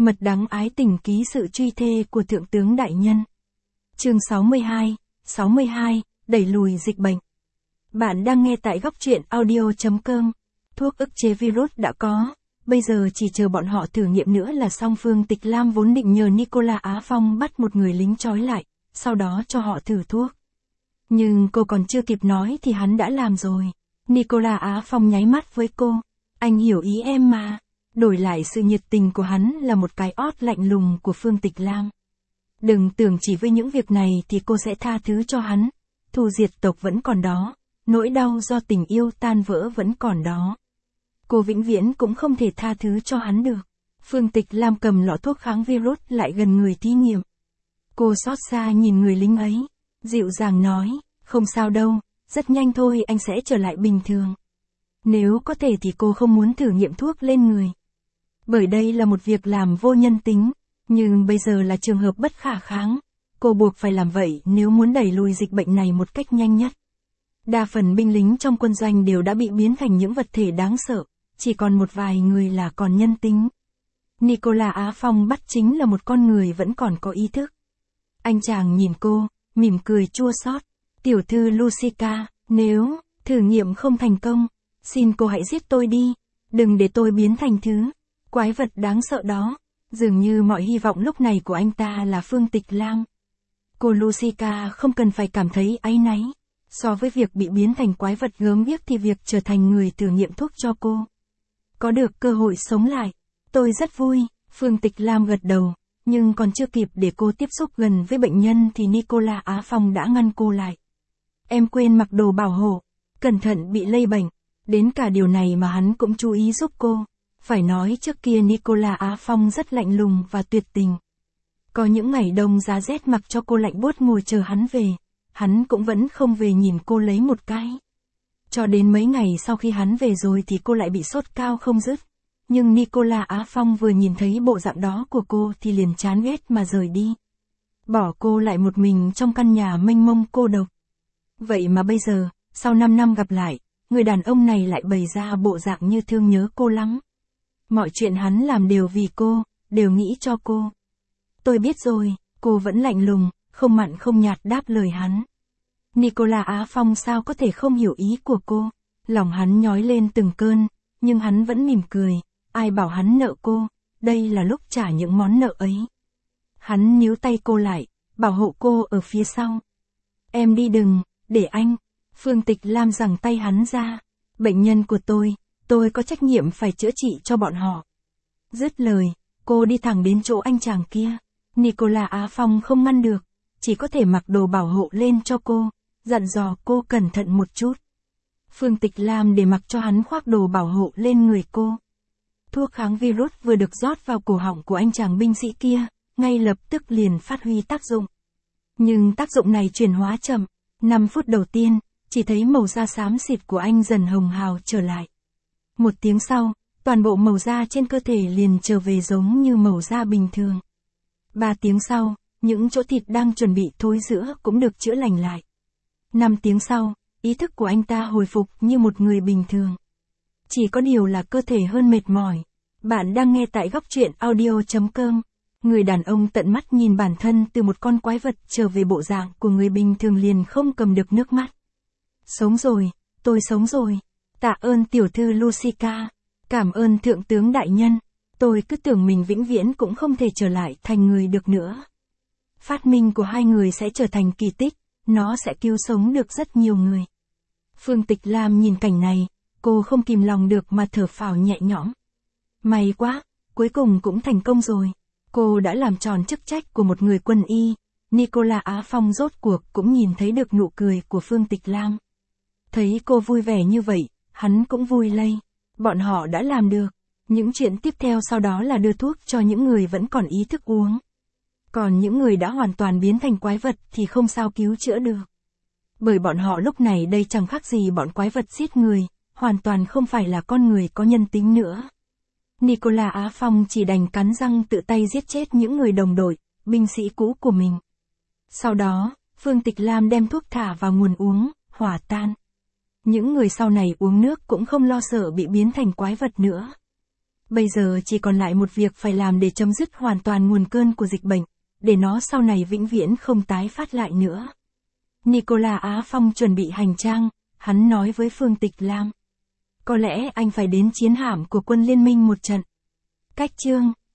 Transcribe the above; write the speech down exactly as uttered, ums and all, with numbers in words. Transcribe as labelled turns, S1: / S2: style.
S1: Mật đắng ái tình ký sự truy thê của Thượng tướng Đại Nhân. Chương sáu mươi hai, sáu mươi hai, đẩy lùi dịch bệnh. Bạn đang nghe tại góc truyện audio chấm com. Thuốc ức chế virus đã có, bây giờ chỉ chờ bọn họ thử nghiệm nữa là xong. Phương Tịch Lam vốn định nhờ Nicola Á Phong bắt một người lính trói lại, sau đó cho họ thử thuốc. Nhưng cô còn chưa kịp nói thì hắn đã làm rồi. Nicola Á Phong nháy mắt với cô. Anh hiểu ý em mà. Đổi lại sự nhiệt tình của hắn là một cái ót lạnh lùng của Phương Tịch Lam. Đừng tưởng chỉ với những việc này thì cô sẽ tha thứ cho hắn. Thù diệt tộc vẫn còn đó. Nỗi đau do tình yêu tan vỡ vẫn còn đó. Cô vĩnh viễn cũng không thể tha thứ cho hắn được. Phương Tịch Lam cầm lọ thuốc kháng virus lại gần người thí nghiệm. Cô xót xa nhìn người lính ấy. Dịu dàng nói, không sao đâu, rất nhanh thôi anh sẽ trở lại bình thường. Nếu có thể thì cô không muốn thử nghiệm thuốc lên người. Bởi đây là một việc làm vô nhân tính, nhưng bây giờ là trường hợp bất khả kháng. Cô buộc phải làm vậy nếu muốn đẩy lùi dịch bệnh này một cách nhanh nhất. Đa phần binh lính trong quân doanh đều đã bị biến thành những vật thể đáng sợ, chỉ còn một vài người là còn nhân tính. Nicola Á Phong bắt chính là một con người vẫn còn có ý thức. Anh chàng nhìn cô, mỉm cười chua xót. Tiểu thư Lucica, nếu thử nghiệm không thành công, xin cô hãy giết tôi đi, đừng để tôi biến thành thứ quái vật đáng sợ đó. Dường như mọi hy vọng lúc này của anh ta là Phương Tịch Lam. Cô Lucica không cần phải cảm thấy áy náy. So với việc bị biến thành quái vật gớm ghiếc thì việc trở thành người thử nghiệm thuốc cho cô, có được cơ hội sống lại, tôi rất vui. Phương Tịch Lam gật đầu, nhưng còn chưa kịp để cô tiếp xúc gần với bệnh nhân thì Nicola Á Phong đã ngăn cô lại. Em quên mặc đồ bảo hộ, cẩn thận bị lây bệnh. Đến cả điều này mà hắn cũng chú ý giúp cô. Phải nói trước kia Nicola Á Phong rất lạnh lùng và tuyệt tình. Có những ngày đông giá rét mặc cho cô lạnh buốt ngồi chờ hắn về, hắn cũng vẫn không về nhìn cô lấy một cái. Cho đến mấy ngày sau khi hắn về rồi thì cô lại bị sốt cao không dứt. Nhưng Nicola Á Phong vừa nhìn thấy bộ dạng đó của cô thì liền chán ghét mà rời đi. Bỏ cô lại một mình trong căn nhà mênh mông cô độc. Vậy mà bây giờ, sau năm năm gặp lại, người đàn ông này lại bày ra bộ dạng như thương nhớ cô lắm. Mọi chuyện hắn làm đều vì cô, đều nghĩ cho cô. Tôi biết rồi, cô vẫn lạnh lùng, không mặn không nhạt đáp lời hắn. Nicola Á Phong sao có thể không hiểu ý của cô. Lòng hắn nhói lên từng cơn, nhưng hắn vẫn mỉm cười. Ai bảo hắn nợ cô, đây là lúc trả những món nợ ấy. Hắn níu tay cô lại, bảo hộ cô ở phía sau. Em đi đừng, để anh. Phương Tịch Lam giằng tay hắn ra. Bệnh nhân của tôi, tôi có trách nhiệm phải chữa trị cho bọn họ. Dứt lời, cô đi thẳng đến chỗ anh chàng kia. Nicola Á Phong không ngăn được, chỉ có thể mặc đồ bảo hộ lên cho cô, dặn dò cô cẩn thận một chút. Phương Tịch Lam để mặc cho hắn khoác đồ bảo hộ lên người cô. Thuốc kháng virus vừa được rót vào cổ họng của anh chàng binh sĩ kia, ngay lập tức liền phát huy tác dụng. Nhưng tác dụng này chuyển hóa chậm. năm phút đầu tiên, chỉ thấy màu da xám xịt của anh dần hồng hào trở lại. Một tiếng sau, toàn bộ màu da trên cơ thể liền trở về giống như màu da bình thường. Ba tiếng sau, những chỗ thịt đang chuẩn bị thối rữa cũng được chữa lành lại. Năm tiếng sau, ý thức của anh ta hồi phục như một người bình thường. Chỉ có điều là cơ thể hơn mệt mỏi. Bạn đang nghe tại góc truyện audio chấm com. Người đàn ông tận mắt nhìn bản thân từ một con quái vật trở về bộ dạng của người bình thường liền không cầm được nước mắt. Sống rồi, tôi sống rồi. Tạ ơn tiểu thư Lucica. Cảm ơn thượng tướng đại nhân. Tôi cứ tưởng mình vĩnh viễn cũng không thể trở lại thành người được nữa. Phát minh của hai người sẽ trở thành kỳ tích, nó sẽ cứu sống được rất nhiều người. Phương Tịch Lam nhìn cảnh này, cô không kìm lòng được mà thở phào nhẹ nhõm. May quá, cuối cùng cũng thành công rồi. Cô đã làm tròn chức trách của một người quân y. Nicola Á Phong rốt cuộc cũng nhìn thấy được nụ cười của Phương Tịch Lam. Thấy cô vui vẻ như vậy, hắn cũng vui lây. Bọn họ đã làm được. Những chuyện tiếp theo sau đó là đưa thuốc cho những người vẫn còn ý thức uống. Còn những người đã hoàn toàn biến thành quái vật thì không sao cứu chữa được. Bởi bọn họ lúc này đây chẳng khác gì bọn quái vật giết người, hoàn toàn không phải là con người có nhân tính nữa. Nicola Á Phong chỉ đành cắn răng tự tay giết chết những người đồng đội, binh sĩ cũ của mình. Sau đó, Phương Tịch Lam đem thuốc thả vào nguồn uống, hòa tan. Những người sau này uống nước cũng không lo sợ bị biến thành quái vật nữa. Bây giờ chỉ còn lại một việc phải làm để chấm dứt hoàn toàn nguồn cơn của dịch bệnh, để nó sau này vĩnh viễn không tái phát lại nữa. Nicolas Á Phong chuẩn bị hành trang, hắn nói với Phương Tịch Lam. Có lẽ anh phải đến chiến hạm của quân liên minh một trận. Cách chương